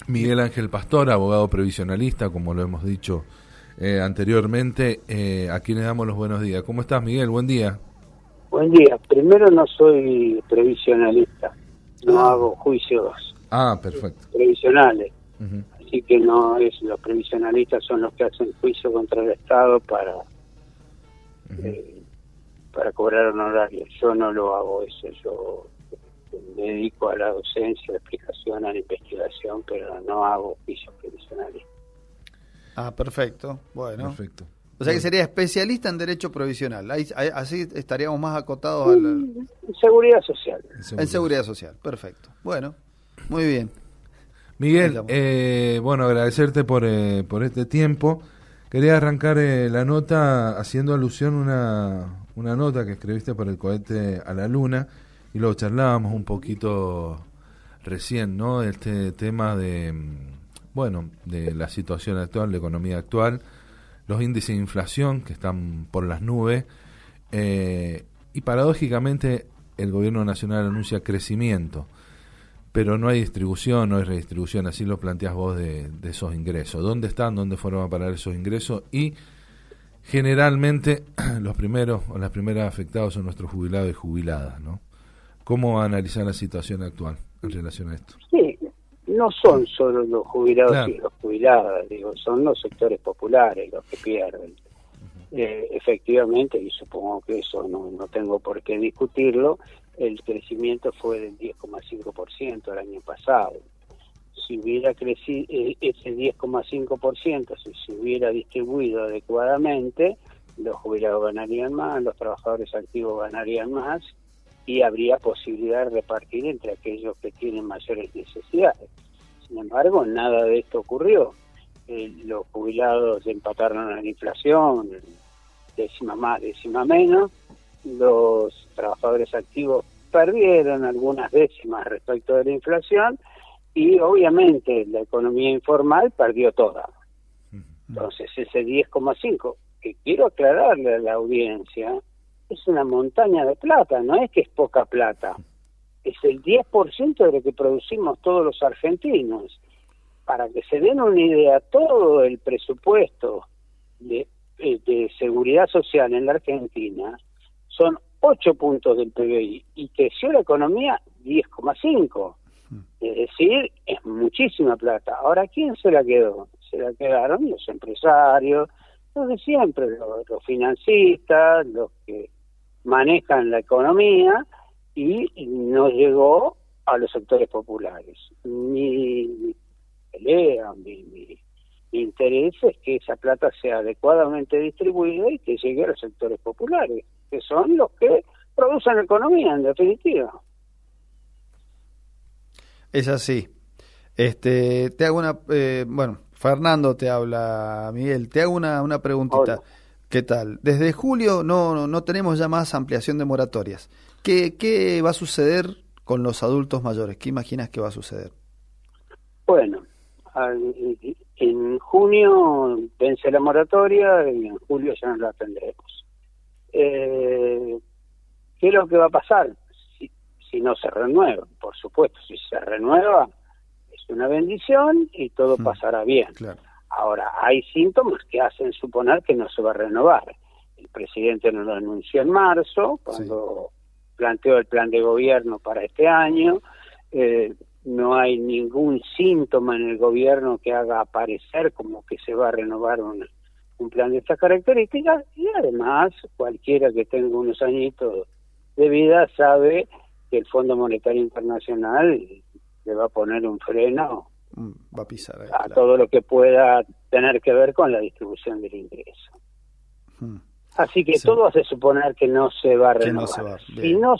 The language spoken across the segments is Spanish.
Miguel Ángel Pastor, abogado previsionalista, como lo hemos dicho anteriormente, a quien le damos los buenos días. ¿Cómo estás, Miguel? Buen día. Buen día. Primero, no soy previsionalista, no hago juicios perfecto. previsionales, así que no es, los previsionalistas son los que hacen juicio contra el Estado para cobrar honorarios. Yo no lo hago eso, yo me dedico a la docencia, a la explicación, a la investigación, pero no hago juicios previsionalistas. Perfecto, bueno. Perfecto. O sea que sería especialista en derecho provisional. Así estaríamos más acotados En seguridad social. En seguridad social, perfecto. Bueno, muy bien. Miguel, bueno, agradecerte por este tiempo. Quería arrancar la nota haciendo alusión a una nota que escribiste por el cohete a la Luna, y lo charlábamos un poquito recién, ¿no? Este tema de la situación actual, la economía actual, los índices de inflación que están por las nubes, y paradójicamente el gobierno nacional anuncia crecimiento, pero no hay distribución, no hay redistribución, así lo planteás vos de esos ingresos. ¿Dónde están? ¿Dónde fueron a parar esos ingresos? Y generalmente los primeros o las primeras afectados son nuestros jubilados y jubiladas, ¿no? ¿Cómo analizar la situación actual en relación a esto? Sí, no son solo los jubilados Claro. y los jubiladas, son los sectores populares los que pierden. Efectivamente, y supongo que eso no tengo por qué discutirlo, el crecimiento fue del 10,5% el año pasado. Si hubiera crecido ese 10,5%, si se hubiera distribuido adecuadamente, los jubilados ganarían más, los trabajadores activos ganarían más, y habría posibilidad de repartir entre aquellos que tienen mayores necesidades. Sin embargo, nada de esto ocurrió. Los jubilados empataron a la inflación, décima más, décima menos. Los trabajadores activos perdieron algunas décimas respecto de la inflación, y obviamente la economía informal perdió toda. Entonces ese 10,5, que quiero aclararle a la audiencia, es una montaña de plata, no es que es poca plata, es el 10% de lo que producimos todos los argentinos. Para que se den una idea, todo el presupuesto de seguridad social en la Argentina son 8 puntos del PBI, y creció la economía 10,5. Es decir, es muchísima plata. Ahora, ¿quién se la quedó? Se la quedaron los empresarios, los de siempre, los financistas, los que manejan la economía, y no llegó a los sectores populares. Mi pelea, mi interés es que esa plata sea adecuadamente distribuida y que llegue a los sectores populares, que son los que producen la economía, en definitiva. Es así. Te hago una... Fernando te habla, Miguel. Te hago una preguntita. Hola. ¿Qué tal? Desde julio no tenemos ya más ampliación de moratorias. ¿Qué va a suceder con los adultos mayores? ¿Qué imaginas que va a suceder? Bueno, en junio vence la moratoria y en julio ya no la tendremos. ¿Qué es lo que va a pasar? Si no se renueva, por supuesto, si se renueva es una bendición y todo pasará bien. Claro. Ahora, hay síntomas que hacen suponer que no se va a renovar. El presidente nos lo anunció en marzo, cuando planteó el plan de gobierno para este año. No hay ningún síntoma en el gobierno que haga aparecer como que se va a renovar un plan de estas características, y además cualquiera que tenga unos añitos de vida sabe que el Fondo Monetario Internacional le va a poner un freno Va a pisar ahí, a todo lo que pueda tener que ver con la distribución del ingreso. Así que todo hace suponer que no se va a renovar. Si no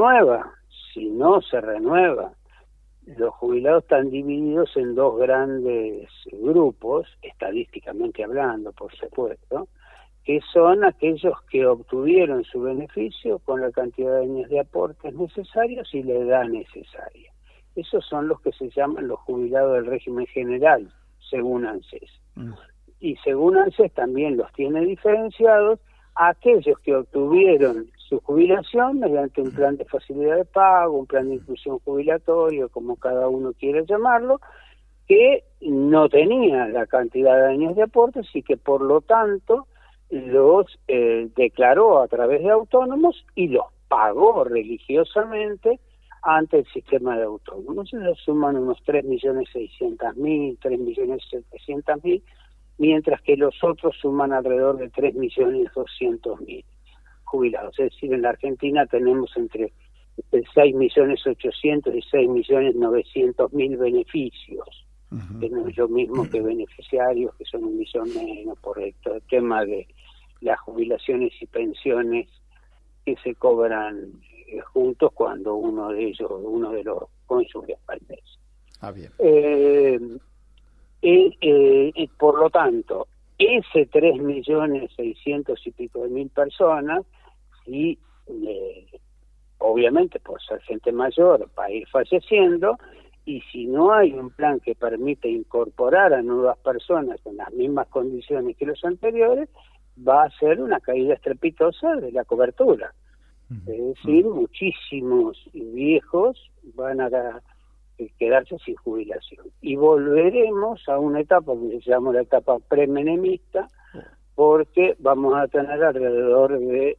se renueva, los jubilados están divididos en dos grandes grupos, estadísticamente hablando, por supuesto, que son aquellos que obtuvieron su beneficio con la cantidad de años de aportes necesarios y la edad necesaria. Esos son los que se llaman los jubilados del régimen general, según ANSES. Y según ANSES también los tiene diferenciados a aquellos que obtuvieron su jubilación mediante un plan de facilidad de pago, un plan de inclusión jubilatorio, como cada uno quiera llamarlo, que no tenía la cantidad de años de aportes y que por lo tanto los declaró a través de autónomos y los pagó religiosamente ante el sistema de autónomos. Ellos suman unos 3.600.000, 3.700.000, mientras que los otros suman alrededor de 3.200.000 jubilados. Es decir, en la Argentina tenemos entre 6.800.000 y 6.900.000 beneficios, que no es lo mismo que beneficiarios, que son 1 millón menos, por el tema de las jubilaciones y pensiones que se cobran juntos cuando uno de los cónyuges fallece. Bien. Por lo tanto, ese 3.600.000 y pico de mil personas, y obviamente por ser gente mayor va a ir falleciendo, y si no hay un plan que permite incorporar a nuevas personas en las mismas condiciones que los anteriores, va a ser una caída estrepitosa de la cobertura. Es decir, muchísimos viejos van a quedarse sin jubilación. Y volveremos a una etapa que se llama la etapa premenemista, porque vamos a tener alrededor de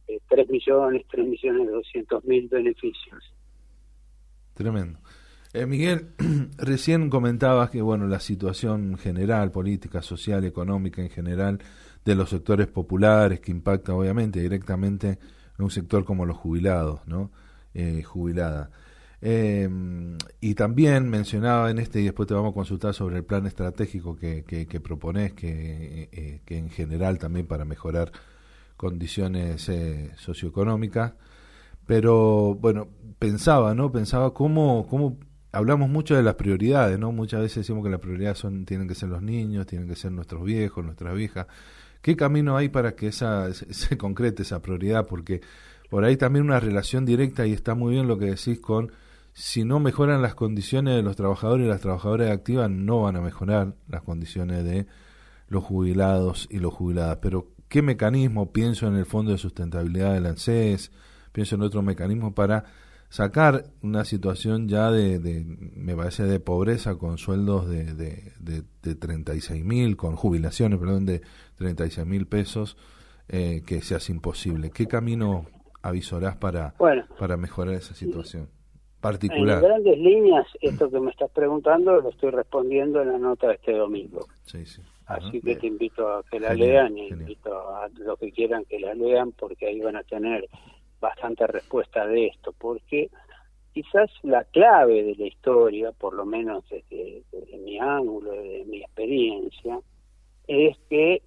3.200.000 beneficios. Tremendo. Miguel, recién comentabas que bueno, la situación general, política, social, económica en general, de los sectores populares, que impacta obviamente directamente en un sector como los jubilados, ¿no? Jubilada. Y también mencionaba en y después te vamos a consultar sobre el plan estratégico que proponés, que en general también para mejorar condiciones socioeconómicas, pero bueno, pensaba cómo hablamos mucho de las prioridades, ¿no? Muchas veces decimos que las prioridades tienen que ser los niños, tienen que ser nuestros viejos, nuestras viejas. ¿Qué camino hay para que se concrete esa prioridad? Porque por ahí también una relación directa, y está muy bien lo que decís con, si no mejoran las condiciones de los trabajadores y las trabajadoras activas, no van a mejorar las condiciones de los jubilados y los jubiladas. Pero, ¿qué mecanismo? Pienso en el Fondo de Sustentabilidad del ANSES, pienso en otro mecanismo para sacar una situación ya me parece, de pobreza, con sueldos de 36.000, con jubilaciones, perdón, de 36.000 pesos, que se hace imposible. ¿Qué camino avisorás para mejorar esa situación particular? En grandes líneas, esto que me estás preguntando lo estoy respondiendo en la nota de este domingo. Sí, sí. Así que te invito a que la lean, y invito a los que quieran que la lean, porque ahí van a tener bastante respuesta de esto, porque quizás la clave de la historia, por lo menos desde mi ángulo, desde mi experiencia, es que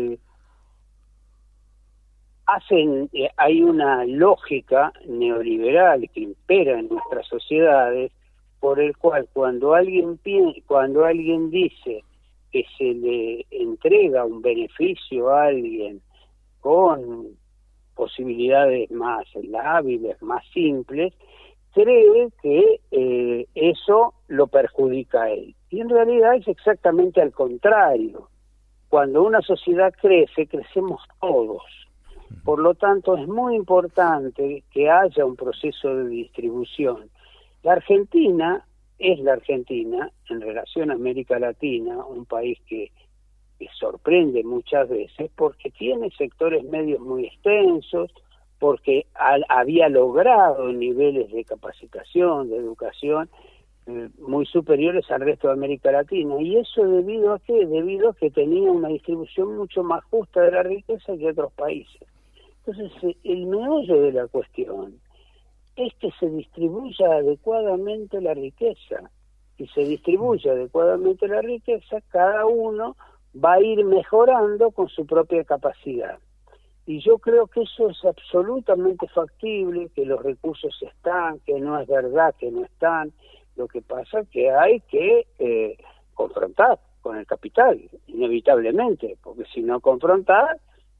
hay una lógica neoliberal que impera en nuestras sociedades, por el cual cuando alguien dice que se le entrega un beneficio a alguien con posibilidades más hábiles, más simples, cree que eso lo perjudica a él. Y en realidad es exactamente al contrario. Cuando una sociedad crece, crecemos todos. Por lo tanto, es muy importante que haya un proceso de distribución. La Argentina es la Argentina en relación a América Latina, un país que sorprende muchas veces porque tiene sectores medios muy extensos, porque había logrado niveles de capacitación, de educación muy superiores al resto de América Latina. ¿Y eso debido a qué? Debido a que tenía una distribución mucho más justa de la riqueza que otros países. Entonces, el meollo de la cuestión es que se distribuya adecuadamente la riqueza. Si se distribuye adecuadamente la riqueza, cada uno va a ir mejorando con su propia capacidad. Y yo creo que eso es absolutamente factible, que los recursos están, que no es verdad que no están. Lo que pasa es que hay que confrontar con el capital, inevitablemente, porque si no confrontar,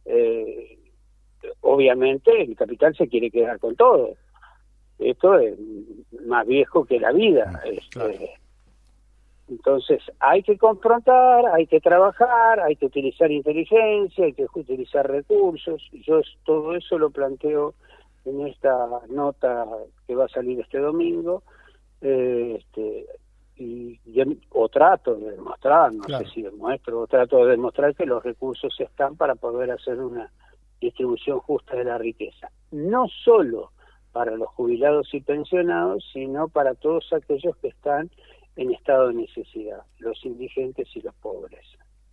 obviamente el capital se quiere quedar con todo. Esto es más viejo que la vida. Claro. Entonces hay que confrontar, hay que trabajar, hay que utilizar inteligencia, hay que utilizar recursos. Yo todo eso lo planteo en esta nota que va a salir este domingo. o trato de demostrar, no Claro. sé si demuestro, o trato de demostrar que los recursos están para poder hacer una distribución justa de la riqueza. No solo para los jubilados y pensionados, sino para todos aquellos que están en estado de necesidad, los indigentes y los pobres.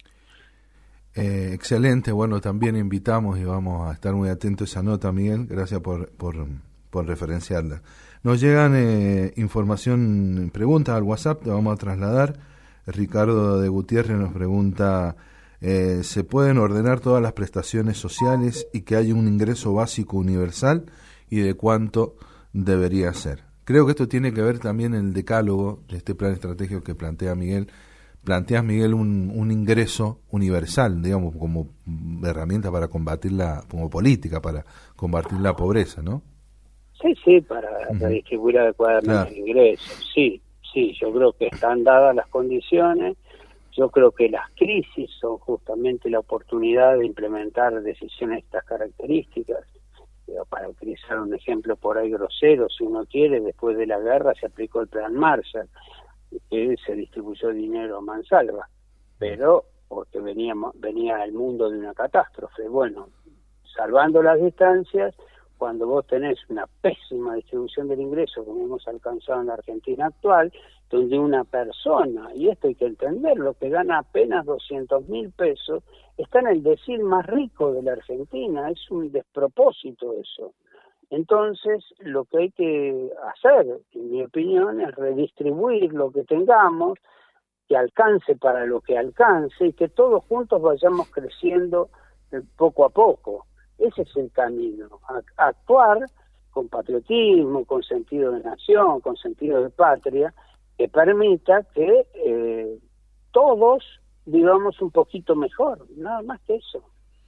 Excelente, bueno, también invitamos y vamos a estar muy atentos a esa nota, Miguel, gracias por referenciarla. Nos llegan información, preguntas al WhatsApp, te vamos a trasladar. Ricardo de Gutiérrez nos pregunta, ¿se pueden ordenar todas las prestaciones sociales y que haya un ingreso básico universal y de cuánto debería ser? Creo que esto tiene que ver también en el decálogo de este plan estratégico que plantea Miguel. Planteas, Miguel, un ingreso universal, digamos, como herramienta para combatir como política para combatir la pobreza, ¿no? Sí, para redistribuir adecuadamente el ingreso. Sí, yo creo que están dadas las condiciones. Yo creo que las crisis son justamente la oportunidad de implementar decisiones de estas características. Para utilizar un ejemplo por ahí grosero, si uno quiere, después de la guerra se aplicó el Plan Marshall, que se distribuyó dinero a mansalva, pero porque venía el mundo de una catástrofe. Bueno, salvando las distancias, cuando vos tenés una pésima distribución del ingreso, como hemos alcanzado en la Argentina actual, donde una persona, y esto hay que entenderlo, que gana apenas 200.000 pesos, está en el decil más rico de la Argentina. Es un despropósito eso. Entonces, lo que hay que hacer, en mi opinión, es redistribuir lo que tengamos, que alcance para lo que alcance, y que todos juntos vayamos creciendo poco a poco. Ese es el camino. Actuar con patriotismo, con sentido de nación, con sentido de patria, que permita que todos vivamos un poquito mejor, nada más que eso.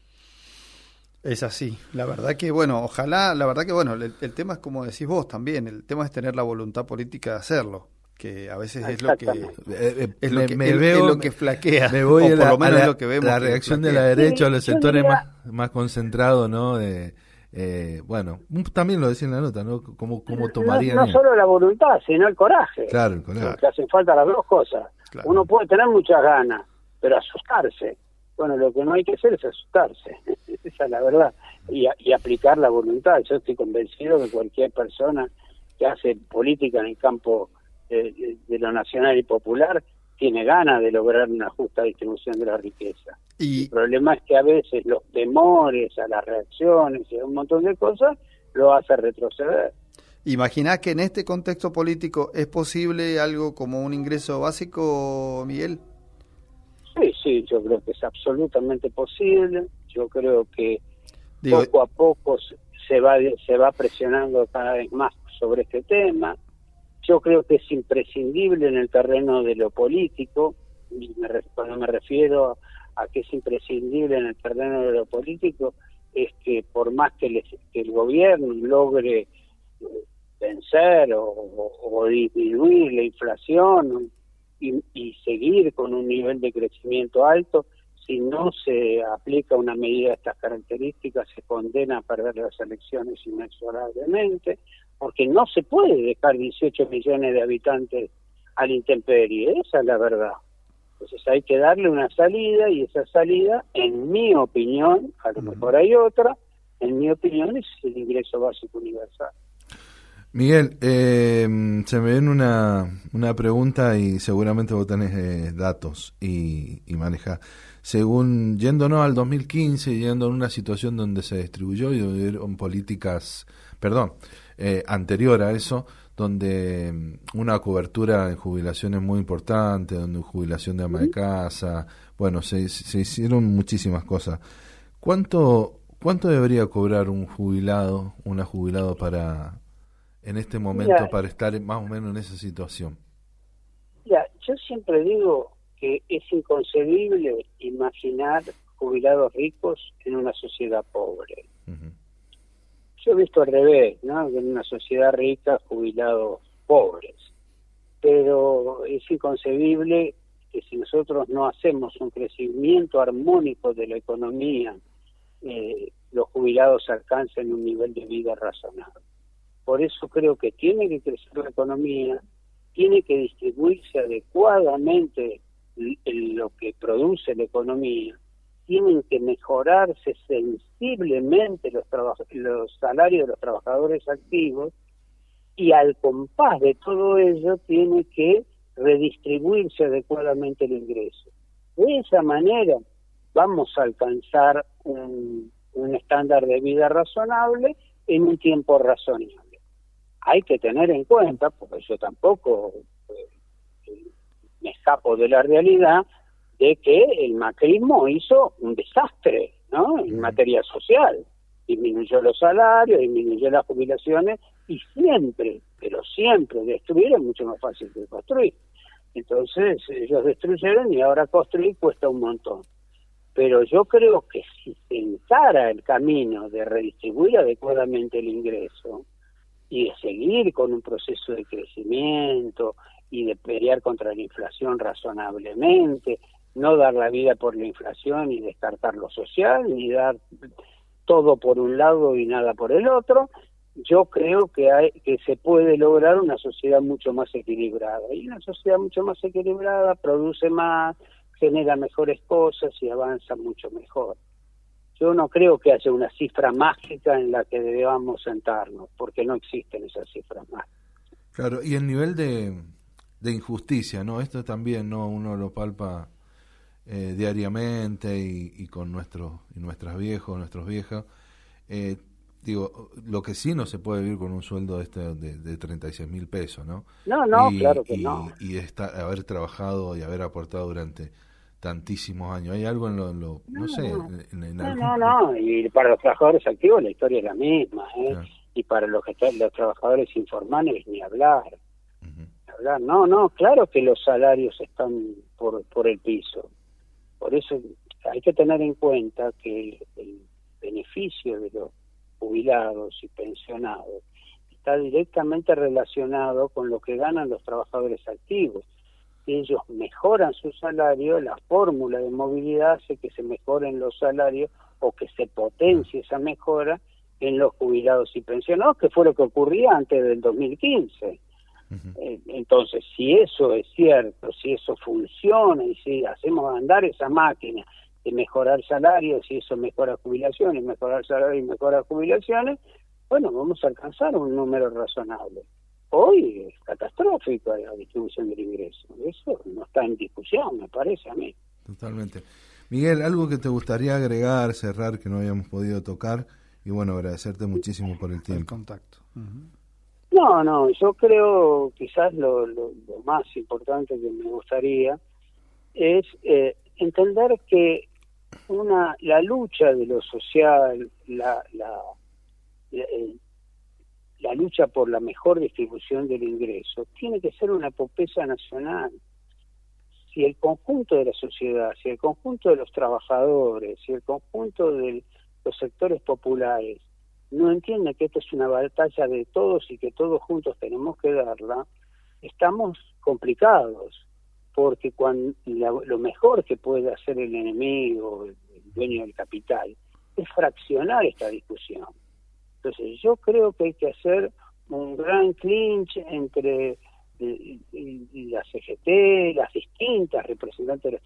Es así, la verdad que bueno, ojalá, la verdad que bueno, el tema es como decís vos también, el tema es tener la voluntad política de hacerlo, que a veces es lo que es lo que flaquea, me voy o por lo menos es lo que vemos. La reacción de la derecha a los sectores más concentrados, ¿no? Bueno, también lo decía en la nota, ¿no? ¿Cómo tomarían? No solo la voluntad, sino el coraje. Claro, el coraje. Que hacen falta las dos cosas. Claro. Uno puede tener muchas ganas, pero asustarse. Bueno, lo que no hay que hacer es asustarse. Esa es la verdad. Y aplicar la voluntad. Yo estoy convencido que cualquier persona que hace política en el campo de lo nacional y popular tiene ganas de lograr una justa distribución de la riqueza. El problema es que a veces los temores a las reacciones y a un montón de cosas lo hace retroceder. ¿Imaginás que en este contexto político es posible algo como un ingreso básico, Miguel? Sí, yo creo que es absolutamente posible. Yo creo que poco a poco se va presionando cada vez más sobre este tema. Yo creo que es imprescindible en el terreno de lo político, y cuando me refiero a que es imprescindible en el terreno de lo político, es que por más que el gobierno logre vencer o disminuir la inflación y seguir con un nivel de crecimiento alto, si no se aplica una medida de estas características, se condena a perder las elecciones inexorablemente, porque no se puede dejar 18 millones de habitantes a la intemperie, esa es la verdad. Entonces hay que darle una salida, y esa salida, en mi opinión, a lo mejor hay otra, en mi opinión es el ingreso básico universal. Miguel, se me viene una pregunta y seguramente vos tenés datos y manejás. Según, yéndonos al 2015, yendo en una situación donde se distribuyó y hubieron políticas, anterior a eso, donde una cobertura en jubilaciones muy importante, donde jubilación de ama de casa, bueno, se hicieron muchísimas cosas. ¿Cuánto debería cobrar un jubilado, una jubilado en este momento para estar más o menos en esa situación? Yo siempre digo que es inconcebible imaginar jubilados ricos en una sociedad pobre. Uh-huh. Yo he visto al revés, ¿no? En una sociedad rica, jubilados pobres. Pero es inconcebible que si nosotros no hacemos un crecimiento armónico de la economía, los jubilados alcancen un nivel de vida razonable. Por eso creo que tiene que crecer la economía, tiene que distribuirse adecuadamente lo que produce la economía, tienen que mejorarse sensiblemente los salarios de los trabajadores activos, y al compás de todo ello tiene que redistribuirse adecuadamente el ingreso. De esa manera vamos a alcanzar un estándar de vida razonable en un tiempo razonable. Hay que tener en cuenta, porque yo tampoco me escapo de la realidad, de que el macrismo hizo un desastre, ¿no?, en materia social. Disminuyó los salarios, disminuyó las jubilaciones, y siempre, pero siempre, destruir es mucho más fácil que construir. Entonces ellos destruyeron y ahora construir cuesta un montón. Pero yo creo que si se encara el camino de redistribuir adecuadamente el ingreso y de seguir con un proceso de crecimiento y de pelear contra la inflación razonablemente, no dar la vida por la inflación y descartar lo social, ni dar todo por un lado y nada por el otro, yo creo que se puede lograr una sociedad mucho más equilibrada. Y una sociedad mucho más equilibrada produce más, genera mejores cosas y avanza mucho mejor. Yo no creo que haya una cifra mágica en la que debamos sentarnos, porque no existen esas cifras mágicas. Claro, y el nivel de injusticia, ¿no? Esto también, ¿no?, uno lo palpa diariamente y con nuestras viejas. Digo, lo que sí no se puede vivir con un sueldo de 36.000 pesos, ¿no? No, claro que no. Y haber trabajado y haber aportado durante tantísimos años. ¿Hay algo en lo no sé? No. Y para los trabajadores activos la historia es la misma, ¿eh? Claro. Y para los trabajadores informales ni hablar. No, claro que los salarios están por el piso. Por eso hay que tener en cuenta que el beneficio de los jubilados y pensionados está directamente relacionado con lo que ganan los trabajadores activos. Si ellos mejoran su salario, la fórmula de movilidad hace que se mejoren los salarios o que se potencie esa mejora en los jubilados y pensionados, que fue lo que ocurría antes del 2015. Entonces, si eso es cierto, si eso funciona y si hacemos andar esa máquina de mejorar salarios y eso mejora jubilaciones, mejorar salarios y mejora jubilaciones, bueno, vamos a alcanzar un número razonable. Hoy es catastrófica la distribución del ingreso, eso no está en discusión, me parece a mí. Totalmente. Miguel, algo que te gustaría agregar, cerrar, que no habíamos podido tocar, y bueno, agradecerte muchísimo por el tiempo. El contacto. No, yo creo quizás lo más importante que me gustaría es entender que la lucha de lo social, la lucha por la mejor distribución del ingreso, tiene que ser una epopeya nacional. Si el conjunto de la sociedad, si el conjunto de los trabajadores, si el conjunto de los sectores populares no entiende que esto es una batalla de todos y que todos juntos tenemos que darla, estamos complicados, porque lo mejor que puede hacer el enemigo, el dueño del capital, es fraccionar esta discusión. Entonces yo creo que hay que hacer un gran clinch entre la CGT, las distintas representantes de los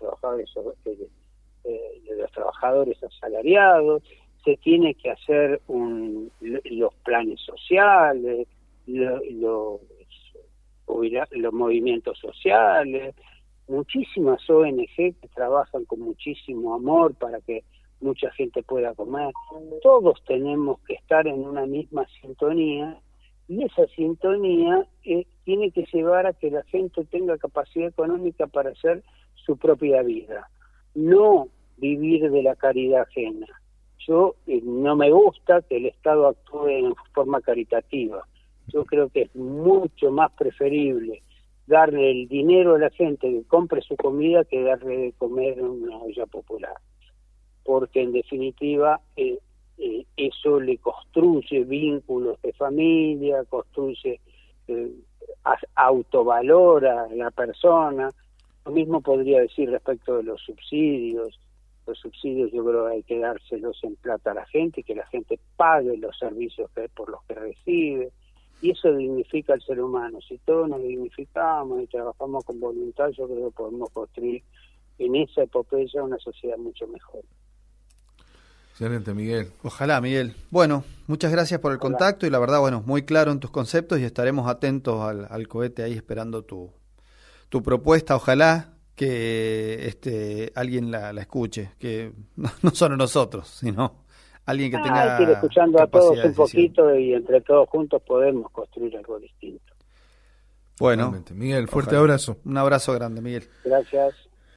trabajadores asalariados, se tiene que hacer los planes sociales, los movimientos sociales, muchísimas ONG que trabajan con muchísimo amor para que mucha gente pueda comer. Todos tenemos que estar en una misma sintonía, y esa sintonía tiene que llevar a que la gente tenga capacidad económica para hacer su propia vida, no vivir de la caridad ajena. Yo no me gusta que el Estado actúe en forma caritativa. Yo creo que es mucho más preferible darle el dinero a la gente que compre su comida que darle de comer en una olla popular. Porque en definitiva eso le construye vínculos de familia, construye, autovalora a la persona. Lo mismo podría decir respecto de los subsidios. Los subsidios yo creo que hay que dárselos en plata a la gente y que la gente pague los servicios por los que recibe. y eso dignifica al ser humano. Si todos nos dignificamos y trabajamos con voluntad, yo creo que podemos construir en esa epopeya una sociedad mucho mejor. Excelente, Miguel. Ojalá, Miguel. Bueno, muchas gracias por el contacto y la verdad, bueno, muy claro en tus conceptos y estaremos atentos al cohete ahí esperando tu propuesta. Ojalá que alguien la escuche, que no solo nosotros, sino alguien que tenga hay que ir escuchando a todos un poquito y entre todos juntos podemos construir algo distinto. Bueno, realmente. Miguel, fuerte abrazo. Un abrazo grande, Miguel. Gracias.